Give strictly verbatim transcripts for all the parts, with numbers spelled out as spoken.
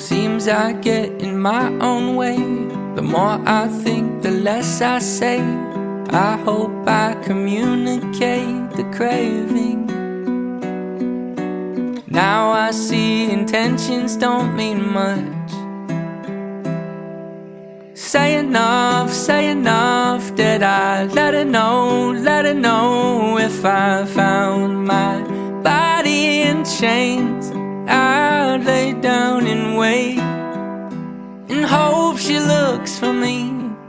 Seems I get in my own way. The more I think, the less I say. I hope I communicate the craving. Now I see intentions don't mean much. Say enough, say enough. Did I let her know, let her know? If I found my body in chains, I'd lay down and wait and hope she looks for me,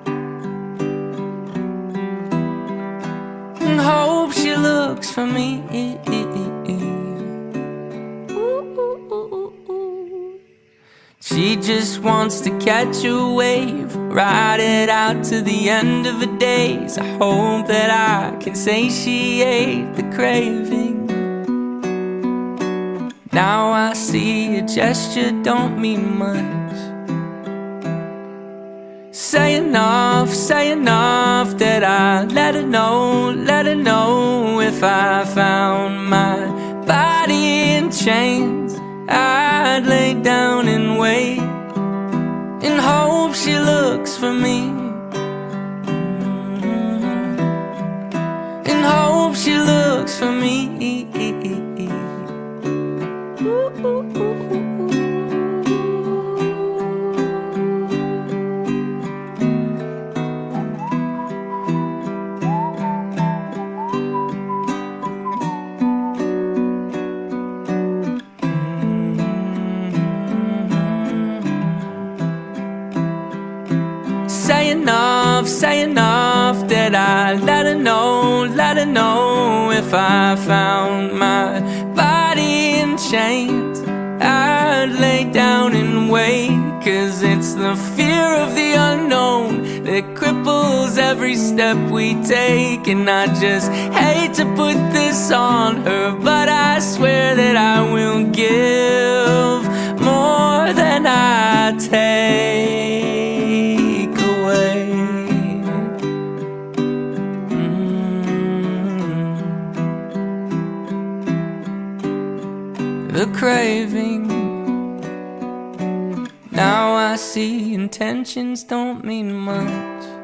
and hope she looks for me. She just wants to catch a wave, ride it out to the end of her days. I hope that I can satiate the craving. Now I see a gesture don't mean much. Say enough, say enough. That I let her know, let her know. If I found my body in chains, I'd lay down and wait and hope she looks for me, and hope she looks for me. Say enough, say enough. That I let her know, let her know. If I found my body in chains, I'd lay down and wait. Cause it's the fear of the unknown that cripples every step we take. And I just hate to put this on her, but I swear that I will give more than I take away. mm. The craving. Now I see intentions don't mean much.